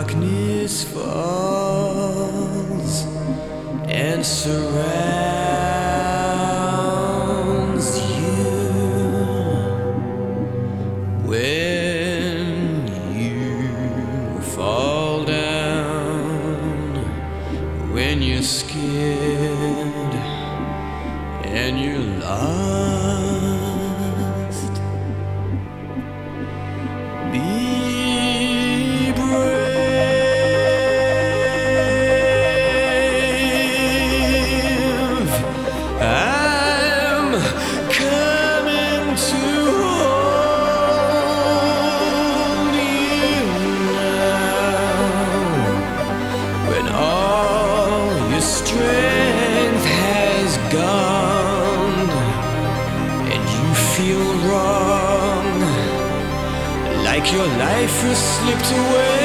darkness falls and surrounds you, when you fall down, when you're scared and you're lost, be brave. I'm coming to hold you now, when all your strength has gone and you feel wrong, like your life has slipped away.